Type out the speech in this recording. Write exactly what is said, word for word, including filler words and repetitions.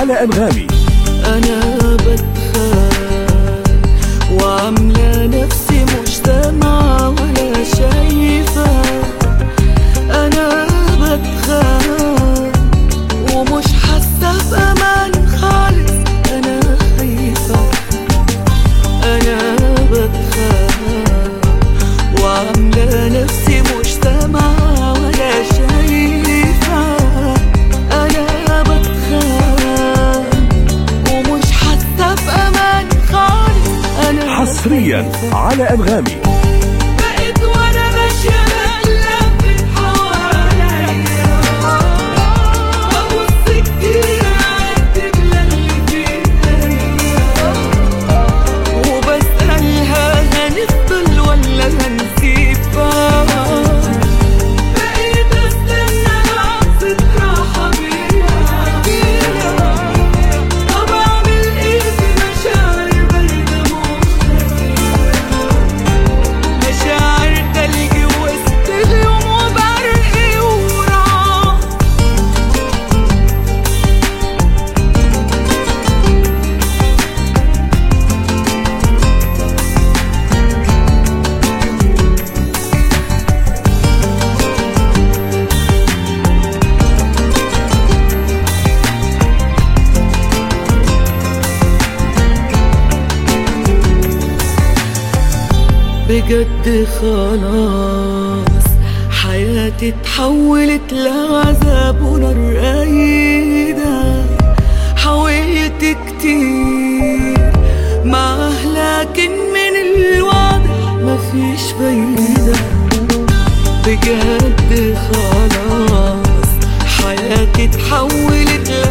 على أنغامي. أنا بتخان وعاملة نفسي مش سامعة ولا شايفة. أنا بتخان ومش حاسة بأمان خالص، أنا خايفة. أنا بتخان وعاملة نفسي مش سامعة ولا شايفة. أنا بتخان ومش حاسة بأمان خالص، أنا حصريا على أنغامي. بقيت وأنا ماشية بقلب حواليا، ببص كتير عالدبلة اللي في إيديا، وبسألها هنفضل ولا هنسيب بعض. بقيت أستنى لحظة راحة بيها، طب أعمل إيه في مشاعر باردة مختفية، مشاعر تلج وسط اليوم وبرقي وراح. بجد خلاص حياتي اتحولت لعذاب ونار قايدة. حاولت كتير معاه لكن من الواضح مفيش فايدة. بجد خلاص حياتي اتحولت لعذاب